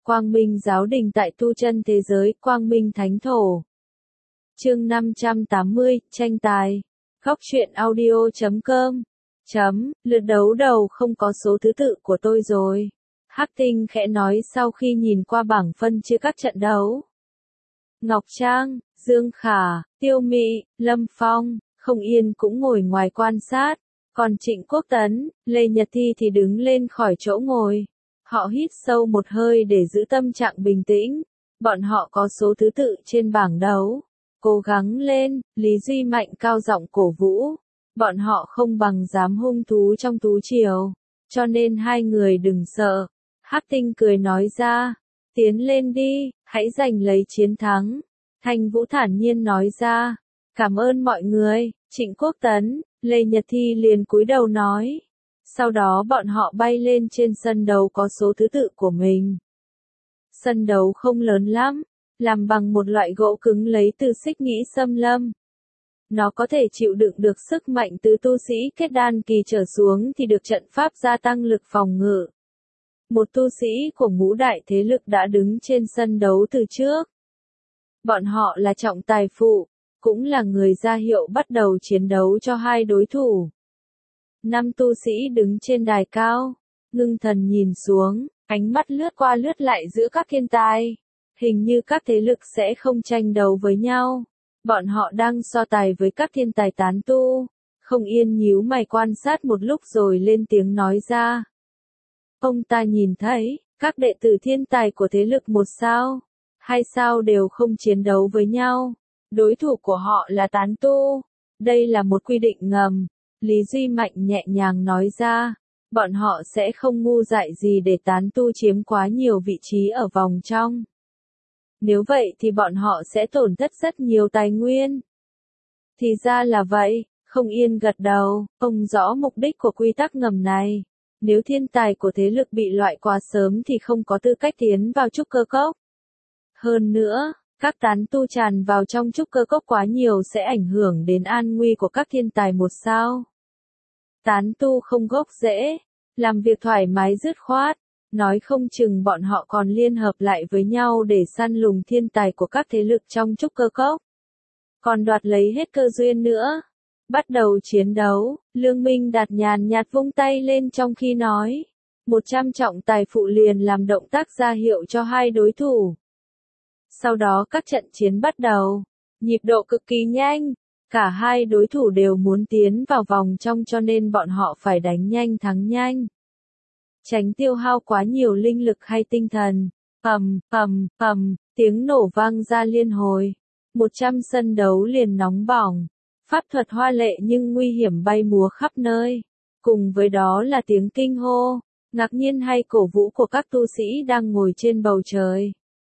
Quang Minh giáo đình tại tu chân thế giới, Quang Minh thánh thổ. Chương 580, tranh tài. Góc truyện audio.com. Lượt đấu đầu không có số thứ tự của tôi rồi. Hắc Tinh khẽ nói sau khi nhìn qua bảng phân chia các trận đấu. Ngọc Trang, Dương Khả, Tiêu Mị, Lâm Phong, Không Yên cũng ngồi ngoài quan sát. Còn Trịnh Quốc Tấn, Lê Nhật Thi thì đứng lên khỏi chỗ ngồi. Họ hít sâu một hơi để giữ tâm trạng bình tĩnh. Bọn họ có số thứ tự trên bảng đấu. Cố gắng lên, Lý Duy Mạnh cao giọng cổ vũ. Bọn họ không bằng dám hung thú trong tú chiều. Cho nên hai người đừng sợ. Hắc Tinh cười nói ra. Tiến lên đi, hãy giành lấy chiến thắng. Thanh Vũ thản nhiên nói ra. Cảm ơn mọi người. Trịnh Quốc Tấn, Lê Nhật Thi liền cúi đầu nói. Sau đó bọn họ bay lên trên sân đấu có số thứ tự của mình. Sân đấu không lớn lắm, làm bằng một loại gỗ cứng lấy từ xích nghĩ xâm lâm. Nó có thể chịu đựng được sức mạnh từ tu sĩ kết đan kỳ trở xuống thì được trận pháp gia tăng lực phòng ngự. Một tu sĩ của ngũ đại thế lực đã đứng trên sân đấu từ trước. Bọn họ là trọng tài phụ, cũng là người ra hiệu bắt đầu chiến đấu cho hai đối thủ. 5 tu sĩ đứng trên đài cao, ngưng thần nhìn xuống, ánh mắt lướt qua lướt lại giữa các thiên tài. Hình như các thế lực sẽ không tranh đấu với nhau. Bọn họ đang so tài với các thiên tài tán tu. Không Yên nhíu mày quan sát một lúc rồi lên tiếng nói ra. Ông ta nhìn thấy, các đệ tử thiên tài của thế lực 1 sao, 2 sao đều không chiến đấu với nhau. Đối thủ của họ là tán tu. Đây là một quy định ngầm. Lý Duy Mạnh nhẹ nhàng nói ra. Bọn họ sẽ không ngu dại gì để tán tu chiếm quá nhiều vị trí ở vòng trong. Nếu vậy thì bọn họ sẽ tổn thất rất nhiều tài nguyên. Thì ra là vậy, Không Yên gật đầu, ông rõ mục đích của quy tắc ngầm này. Nếu thiên tài của thế lực bị loại quá sớm thì không có tư cách tiến vào trúc cơ cốc. Hơn nữa, các tán tu tràn vào trong trúc cơ cốc quá nhiều sẽ ảnh hưởng đến an nguy của các thiên tài 1 sao. Tán tu không gốc rễ, làm việc thoải mái dứt khoát, nói không chừng bọn họ còn liên hợp lại với nhau để săn lùng thiên tài của các thế lực trong trúc cơ cốc. Còn đoạt lấy hết cơ duyên nữa. Bắt đầu chiến đấu, Lương Minh Đạt nhàn nhạt vung tay lên trong khi nói. 100 trọng tài phụ liền làm động tác ra hiệu cho hai đối thủ. Sau đó các trận chiến bắt đầu, nhịp độ cực kỳ nhanh, cả hai đối thủ đều muốn tiến vào vòng trong cho nên bọn họ phải đánh nhanh thắng nhanh. Tránh tiêu hao quá nhiều linh lực hay tinh thần. Tiếng nổ vang ra liên hồi. 100 sân đấu liền nóng bỏng. Pháp thuật hoa lệ nhưng nguy hiểm bay múa khắp nơi. Cùng với đó là tiếng kinh hô, ngạc nhiên hay cổ vũ của các tu sĩ đang ngồi trên bầu trời.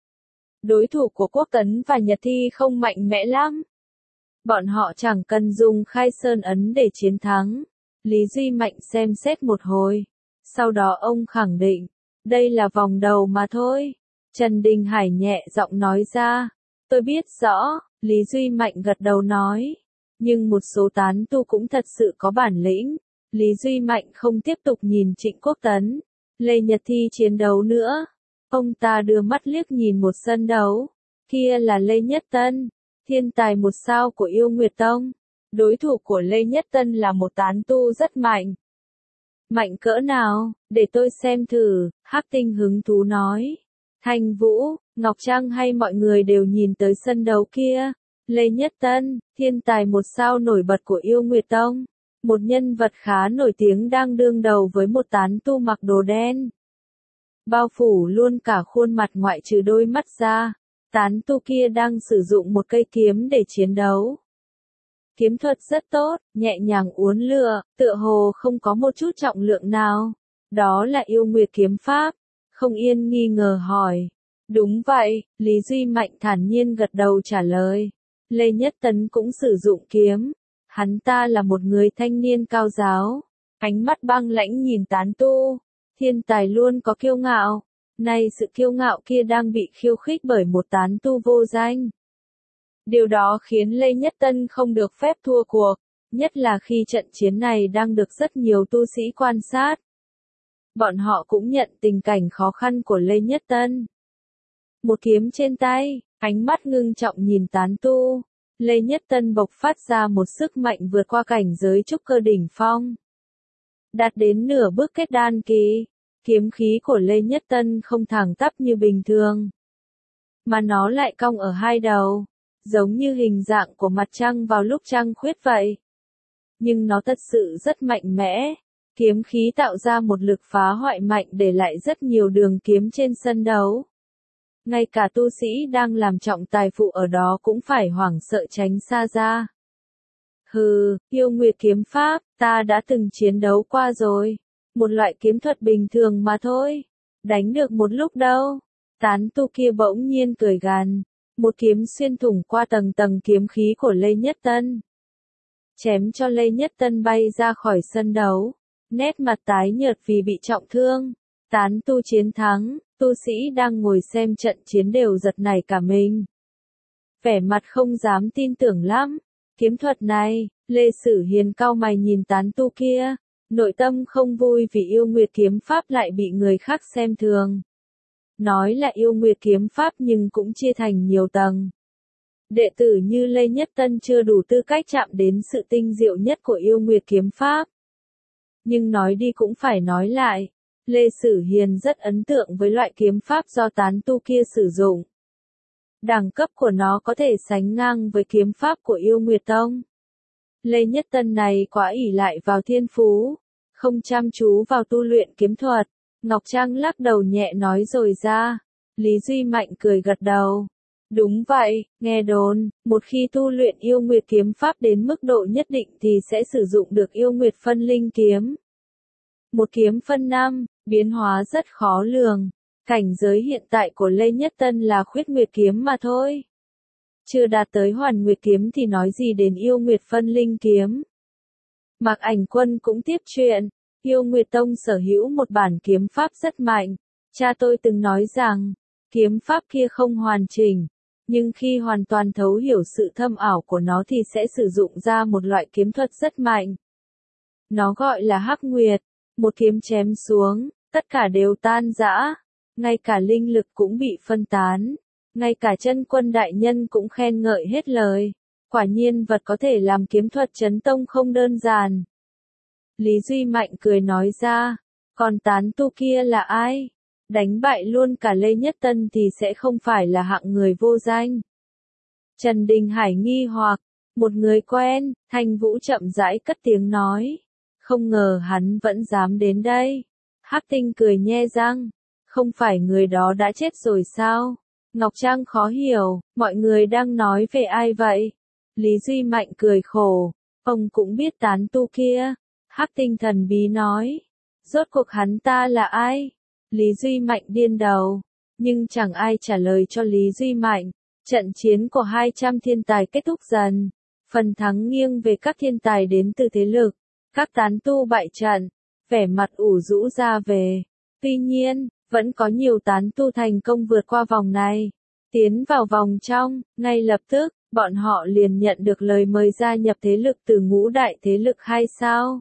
Đối thủ của Quốc Tấn và Nhật Thi không mạnh mẽ lắm. Bọn họ chẳng cần dùng khai sơn ấn để chiến thắng. Lý Duy Mạnh xem xét một hồi. Sau đó ông khẳng định, đây là vòng đầu mà thôi. Trần Đình Hải nhẹ giọng nói ra. Tôi biết rõ, Lý Duy Mạnh gật đầu nói. Nhưng một số tán tu cũng thật sự có bản lĩnh. Lý Duy Mạnh không tiếp tục nhìn Trịnh Quốc Tấn, Lê Nhật Thi chiến đấu nữa. Ông ta đưa mắt liếc nhìn một sân đấu. Kia là Lê Nhất Tân, thiên tài 1 sao của Yêu Nguyệt Tông. Đối thủ của Lê Nhất Tân là một tán tu rất mạnh. Mạnh cỡ nào, để tôi xem thử, Hắc Tinh hứng thú nói. Thanh Vũ, Ngọc Trang hay mọi người đều nhìn tới sân đấu kia. Lê Nhất Tân, thiên tài 1 sao nổi bật của Yêu Nguyệt Tông. Một nhân vật khá nổi tiếng đang đương đầu với một tán tu mặc đồ đen. Bao phủ luôn cả khuôn mặt ngoại trừ đôi mắt ra. Tán tu kia đang sử dụng một cây kiếm để chiến đấu. Kiếm thuật rất tốt, nhẹ nhàng uốn lượn, tựa hồ không có một chút trọng lượng nào. Đó là Yêu Nguyệt kiếm pháp. Không Yên nghi ngờ hỏi. Đúng vậy, Lý Duy Mạnh thản nhiên gật đầu trả lời. Lê Nhất Tấn cũng sử dụng kiếm. Hắn ta là một người thanh niên cao giáo. Ánh mắt băng lãnh nhìn tán tu. Thiên tài luôn có kiêu ngạo. Nay sự kiêu ngạo kia đang bị khiêu khích bởi một tán tu vô danh. Điều đó khiến Lê Nhất Tân không được phép thua cuộc, nhất là khi trận chiến này đang được rất nhiều tu sĩ quan sát. Bọn họ cũng nhận tình cảnh khó khăn của Lê Nhất Tân. một kiếm trên tay, ánh mắt ngưng trọng nhìn tán tu. Lê Nhất Tân bộc phát ra một sức mạnh vượt qua cảnh giới trúc cơ đỉnh phong. Đạt đến nửa bước kết đan kỳ, kiếm khí của Lê Nhất Tân không thẳng tắp như bình thường, mà nó lại cong ở hai đầu, giống như hình dạng của mặt trăng vào lúc trăng khuyết vậy. Nhưng nó thật sự rất mạnh mẽ, kiếm khí tạo ra một lực phá hoại mạnh để lại rất nhiều đường kiếm trên sân đấu. Ngay cả tu sĩ đang làm trọng tài phụ ở đó cũng phải hoảng sợ tránh xa ra. Hừ, yêu nguyệt kiếm pháp, ta đã từng chiến đấu qua rồi. Một loại kiếm thuật bình thường mà thôi. Đánh được một lúc đâu. Tán tu kia bỗng nhiên cười gằn. Một kiếm xuyên thủng qua tầng tầng kiếm khí của Lê Nhất Tân. Chém cho Lê Nhất Tân bay ra khỏi sân đấu. Nét mặt tái nhợt vì bị trọng thương. Tán tu chiến thắng, tu sĩ đang ngồi xem trận chiến đều giật nảy cả mình. Vẻ mặt không dám tin tưởng lắm. Kiếm thuật này, Lê Sử Hiền cau mày nhìn tán tu kia. Nội tâm không vui vì yêu nguyệt kiếm pháp lại bị người khác xem thường. Nói là yêu nguyệt kiếm pháp nhưng cũng chia thành nhiều tầng. Đệ tử như Lê Nhất Tân chưa đủ tư cách chạm đến sự tinh diệu nhất của yêu nguyệt kiếm pháp. Nhưng nói đi cũng phải nói lại, Lê Sử Hiền rất ấn tượng với loại kiếm pháp do tán tu kia sử dụng. Đẳng cấp của nó có thể sánh ngang với kiếm pháp của yêu nguyệt tông. Lê Nhất Tân này quá ỷ lại vào thiên phú, không chăm chú vào tu luyện kiếm thuật. Ngọc Trang lắc đầu nhẹ nói rồi ra. Lý Duy Mạnh cười gật đầu. Đúng vậy, nghe đồn, một khi tu luyện yêu nguyệt kiếm pháp đến mức độ nhất định thì sẽ sử dụng được yêu nguyệt phân linh kiếm. Một kiếm phân năm, biến hóa rất khó lường. Cảnh giới hiện tại của Lê Nhất Tân là khuyết nguyệt kiếm mà thôi. Chưa đạt tới hoàn nguyệt kiếm thì nói gì đến yêu nguyệt phân linh kiếm. Mạc Ảnh Quân cũng tiếp chuyện. Yêu Nguyệt Tông sở hữu một bản kiếm pháp rất mạnh. Cha tôi từng nói rằng, kiếm pháp kia không hoàn chỉnh, nhưng khi hoàn toàn thấu hiểu sự thâm ảo của nó thì sẽ sử dụng ra một loại kiếm thuật rất mạnh. Nó gọi là Hắc Nguyệt, một kiếm chém xuống, tất cả đều tan rã, ngay cả linh lực cũng bị phân tán, ngay cả Chân Quân đại nhân cũng khen ngợi hết lời. Quả nhiên vật có thể làm kiếm thuật chấn tông không đơn giản. Lý Duy Mạnh cười nói ra, còn tán tu kia là ai? Đánh bại luôn cả Lê Nhất Tân thì sẽ không phải là hạng người vô danh. Trần Đình Hải nghi hoặc, một người quen, Thanh Vũ chậm rãi cất tiếng nói. Không ngờ hắn vẫn dám đến đây. Hắc Tinh cười nhe răng, không phải người đó đã chết rồi sao? Ngọc Trang khó hiểu, mọi người đang nói về ai vậy? Lý Duy Mạnh cười khổ, ông cũng biết tán tu kia. Hắc Tinh thần bí nói, rốt cuộc hắn ta là ai? Lý Duy Mạnh điên đầu, nhưng chẳng ai trả lời cho Lý Duy Mạnh. Trận chiến của 200 thiên tài kết thúc dần, phần thắng nghiêng về các thiên tài đến từ thế lực. Các tán tu bại trận, vẻ mặt ủ rũ ra về. Tuy nhiên, vẫn có nhiều tán tu thành công vượt qua vòng này, tiến vào vòng trong. Ngay lập tức, bọn họ liền nhận được lời mời gia nhập thế lực từ ngũ đại thế lực hay sao?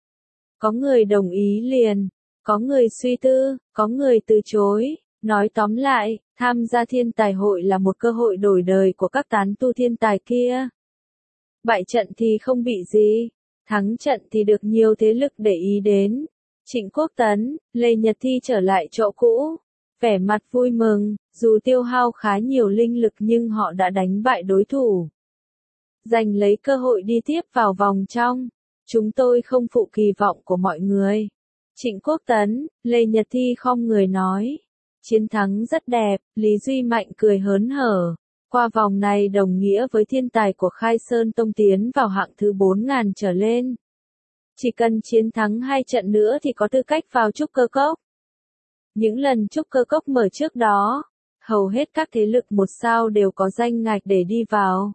Có người đồng ý liền, có người suy tư, có người từ chối. Nói tóm lại, tham gia thiên tài hội là một cơ hội đổi đời của các tán tu thiên tài kia. Bại trận thì không bị gì, thắng trận thì được nhiều thế lực để ý đến. Trịnh Quốc Tấn, Lê Nhật Thi trở lại chỗ cũ, vẻ mặt vui mừng, dù tiêu hao khá nhiều linh lực nhưng họ đã đánh bại đối thủ, giành lấy cơ hội đi tiếp vào vòng trong. Chúng tôi không phụ kỳ vọng của mọi người. Trịnh Quốc Tấn, Lê Nhật Thi khom người nói. Chiến thắng rất đẹp, Lý Duy Mạnh cười hớn hở. Qua vòng này đồng nghĩa với thiên tài của Khai Sơn Tông tiến vào hạng thứ 4.000 trở lên. Chỉ cần chiến thắng 2 trận nữa thì có tư cách vào trúc cơ cốc. Những lần trúc cơ cốc mở trước đó, hầu hết các thế lực 1 sao đều có danh ngạch để đi vào.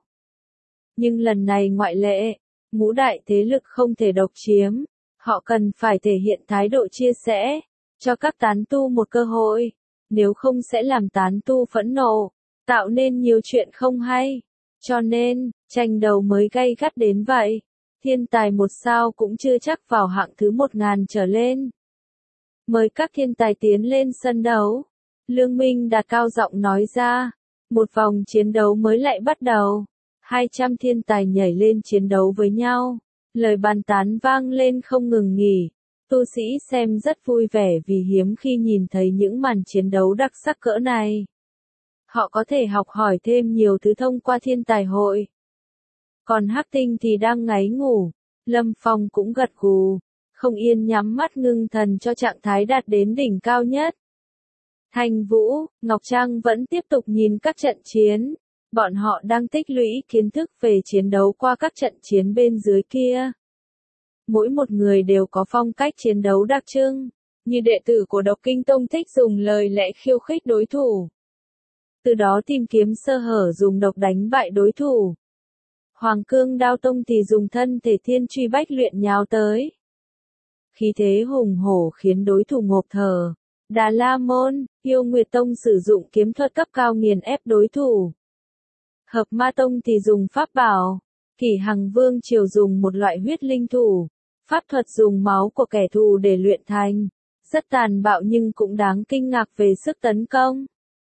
Nhưng lần này ngoại lệ, ngũ đại thế lực không thể độc chiếm, họ cần phải thể hiện thái độ chia sẻ, cho các tán tu một cơ hội, nếu không sẽ làm tán tu phẫn nộ, tạo nên nhiều chuyện không hay. Cho nên, tranh đấu mới gay gắt đến vậy. Thiên tài 1 sao cũng chưa chắc vào hạng thứ 1.000 trở lên. Mời các thiên tài tiến lên sân đấu. Lương Minh Đạt cao giọng nói ra. Một vòng chiến đấu mới lại bắt đầu. 200 thiên tài nhảy lên chiến đấu với nhau. Lời bàn tán vang lên không ngừng nghỉ. Tu sĩ xem rất vui vẻ vì hiếm khi nhìn thấy những màn chiến đấu đặc sắc cỡ này. Họ có thể học hỏi thêm nhiều thứ thông qua thiên tài hội. Còn Hắc Tinh thì đang ngáy ngủ. Lâm Phong cũng gật gù. Không yên nhắm mắt ngưng thần cho trạng thái đạt đến đỉnh cao nhất. Thanh Vũ, Ngọc Trang vẫn tiếp tục nhìn các trận chiến. Bọn họ đang tích lũy kiến thức về chiến đấu qua các trận chiến bên dưới kia. Mỗi một người đều có phong cách chiến đấu đặc trưng. Như đệ tử của Độc Kinh Tông thích dùng lời lẽ khiêu khích đối thủ. Từ đó tìm kiếm sơ hở dùng độc đánh bại đối thủ. Hoàng Cương Đao Tông thì dùng thân thể thiên truy bách luyện nhào tới. Khí thế hùng hổ khiến đối thủ ngộp thở. Đà La Môn, Yêu Nguyệt Tông sử dụng kiếm thuật cấp cao nghiền ép đối thủ. Hợp Ma Tông thì dùng pháp bảo. Kỷ Hằng Vương Triều dùng một loại huyết linh thủ. Pháp thuật dùng máu của kẻ thù để luyện thành. Rất tàn bạo nhưng cũng đáng kinh ngạc về sức tấn công.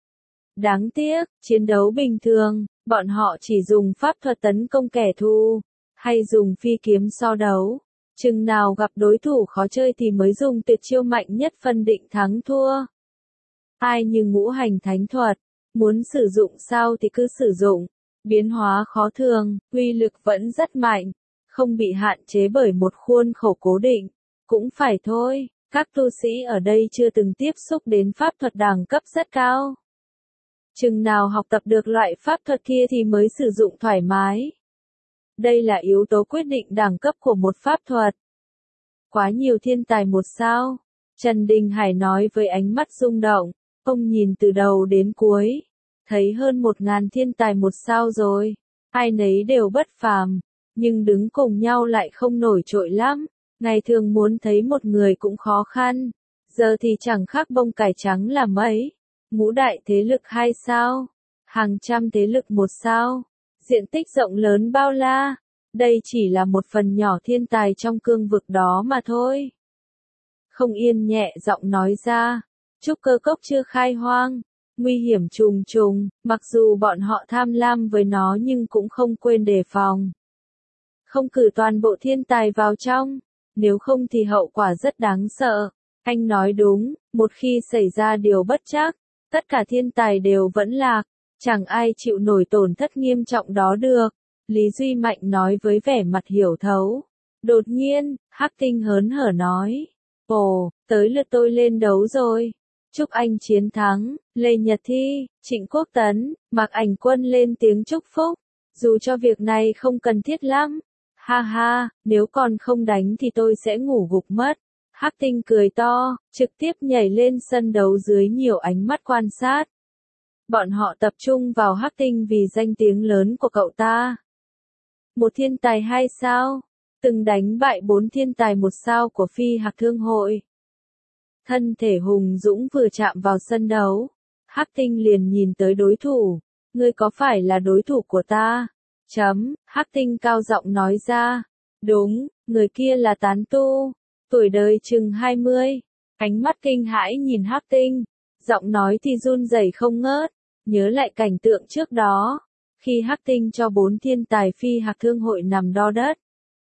Đáng tiếc, chiến đấu bình thường, bọn họ chỉ dùng pháp thuật tấn công kẻ thù, hay dùng phi kiếm so đấu. Chừng nào gặp đối thủ khó chơi thì mới dùng tuyệt chiêu mạnh nhất phân định thắng thua. Ai như ngũ hành thánh thuật, muốn sử dụng sao thì cứ sử dụng, biến hóa khó thường, uy lực vẫn rất mạnh, không bị hạn chế bởi một khuôn khổ cố định. Cũng phải thôi, các tu sĩ ở đây chưa từng tiếp xúc đến pháp thuật đẳng cấp rất cao. Chừng nào học tập được loại pháp thuật kia thì mới sử dụng thoải mái. Đây là yếu tố quyết định đẳng cấp của một pháp thuật. Quá nhiều thiên tài một sao. Trần Đình Hải nói với ánh mắt rung động. Ông nhìn từ đầu đến cuối. Thấy hơn 1000 thiên tài một sao rồi. Ai nấy đều bất phàm. Nhưng đứng cùng nhau lại không nổi trội lắm. Ngày thường muốn thấy một người cũng khó khăn. Giờ thì chẳng khác bông cải trắng là mấy. Ngũ đại thế lực 2 sao. Hàng trăm thế lực 1 sao. Diện tích rộng lớn bao la. Đây chỉ là một phần nhỏ thiên tài trong cương vực đó mà thôi. Không Yên nhẹ giọng nói ra. Trúc Cơ Cốc chưa khai hoang. Nguy hiểm trùng trùng, mặc dù bọn họ tham lam với nó nhưng cũng không quên đề phòng. Không cử toàn bộ thiên tài vào trong. Nếu không thì hậu quả rất đáng sợ. Anh nói đúng, một khi xảy ra điều bất trắc, tất cả thiên tài đều vẫn lạc. Chẳng ai chịu nổi tổn thất nghiêm trọng đó được. Lý Duy Mạnh nói với vẻ mặt hiểu thấu. Đột nhiên, Hắc Tinh hớn hở nói. Ồ, tới lượt tôi lên đấu rồi. Chúc anh chiến thắng. Lê Nhật Thi, Trịnh Quốc Tấn, Mạc Ảnh Quân lên tiếng chúc phúc. Dù cho việc này không cần thiết lắm. Ha ha, nếu còn không đánh thì tôi sẽ ngủ gục mất. Hắc Tinh cười to, trực tiếp nhảy lên sân đấu dưới nhiều ánh mắt quan sát. Bọn họ tập trung vào Hắc Tinh vì danh tiếng lớn của cậu ta. Một thiên tài 2 sao, từng đánh bại 4 thiên tài 1 sao của Phi Hạc Thương Hội. Thân thể hùng dũng vừa chạm vào sân đấu, Hắc Tinh liền nhìn tới đối thủ. Ngươi có phải là đối thủ của ta? Hắc Tinh cao giọng nói ra. Đúng, người kia là tán tu, tuổi đời chừng 20. Ánh mắt kinh hãi nhìn Hắc Tinh, giọng nói thì run rẩy không ngớt, nhớ lại cảnh tượng trước đó. Khi Hắc Tinh cho 4 thiên tài Phi Hạc Thương Hội nằm đo đất.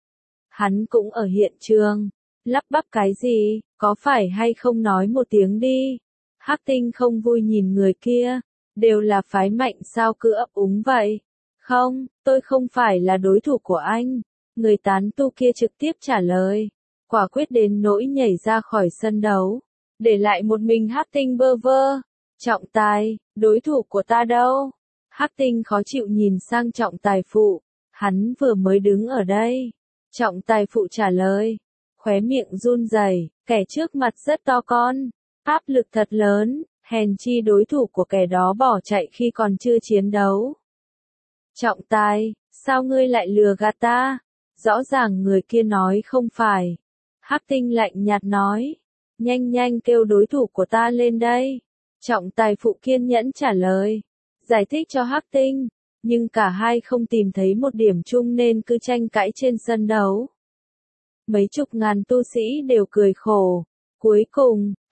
Hắn cũng ở hiện trường. Lắp bắp cái gì, có phải hay không nói một tiếng đi. Hắc Tinh không vui nhìn người kia. Đều là phái mạnh sao cứ ấp úng vậy. Không, tôi không phải là đối thủ của anh. Người tán tu kia trực tiếp trả lời. Quả quyết đến nỗi nhảy ra khỏi sân đấu. Để lại một mình Hắc Tinh bơ vơ. Trọng tài, đối thủ của ta đâu? Hắc Tinh khó chịu nhìn sang Trọng Tài Phụ. Hắn vừa mới đứng ở đây. Trọng Tài Phụ trả lời. Khóe miệng run rẩy, kẻ trước mặt rất to con. Áp lực thật lớn, hèn chi đối thủ của kẻ đó bỏ chạy khi còn chưa chiến đấu. Trọng Tài, sao ngươi lại lừa gạt ta? Rõ ràng người kia nói không phải. Hắc Tinh lạnh nhạt nói. Nhanh nhanh kêu đối thủ của ta lên đây. Trọng Tài Phụ kiên nhẫn trả lời. Giải thích cho Hắc Tinh, nhưng cả hai không tìm thấy một điểm chung nên cứ tranh cãi trên sân đấu. Mấy chục ngàn tu sĩ đều cười khổ. Cuối cùng,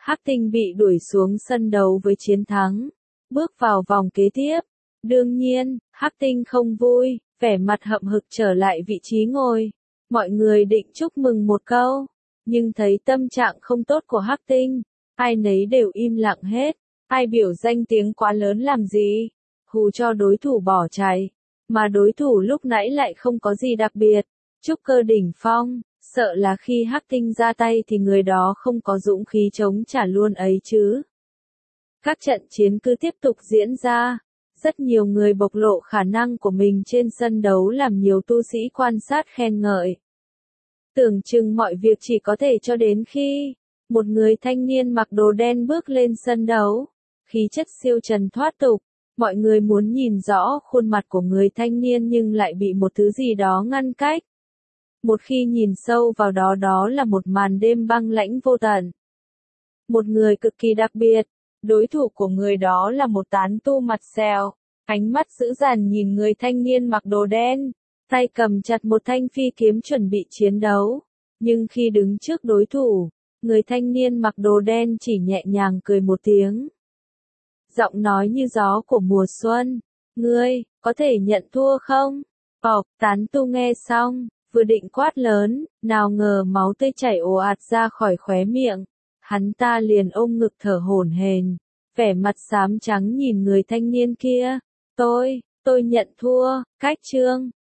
Hắc Tinh bị đuổi xuống sân đấu với chiến thắng, bước vào vòng kế tiếp. Đương nhiên, Hắc Tinh không vui, vẻ mặt hậm hực trở lại vị trí ngồi. Mọi người định chúc mừng một câu, nhưng thấy tâm trạng không tốt của Hắc Tinh, ai nấy đều im lặng hết. Ai biểu danh tiếng quá lớn làm gì, hù cho đối thủ bỏ chạy, mà đối thủ lúc nãy lại không có gì đặc biệt. Trúc Cơ đỉnh phong, sợ là khi Hắc Tinh ra tay thì người đó không có dũng khí chống trả luôn ấy chứ. Các trận chiến cứ tiếp tục diễn ra, rất nhiều người bộc lộ khả năng của mình trên sân đấu làm nhiều tu sĩ quan sát khen ngợi. Tưởng chừng mọi việc chỉ có thể cho đến khi một người thanh niên mặc đồ đen bước lên sân đấu, khí chất siêu trần thoát tục, mọi người muốn nhìn rõ khuôn mặt của người thanh niên nhưng lại bị một thứ gì đó ngăn cách. Một khi nhìn sâu vào đó, đó là một màn đêm băng lãnh vô tận. Một người cực kỳ đặc biệt, đối thủ của người đó là một tán tu mặt sẹo, ánh mắt dữ dằn nhìn người thanh niên mặc đồ đen, tay cầm chặt một thanh phi kiếm chuẩn bị chiến đấu. Nhưng khi đứng trước đối thủ, người thanh niên mặc đồ đen chỉ nhẹ nhàng cười một tiếng. Giọng nói như gió của mùa xuân, ngươi, có thể nhận thua không? Tán tu nghe xong, vừa định quát lớn, nào ngờ máu tươi chảy ồ ạt ra khỏi khóe miệng. Hắn ta liền ôm ngực thở hổn hển, vẻ mặt xám trắng nhìn người thanh niên kia. Tôi nhận thua, cách chương.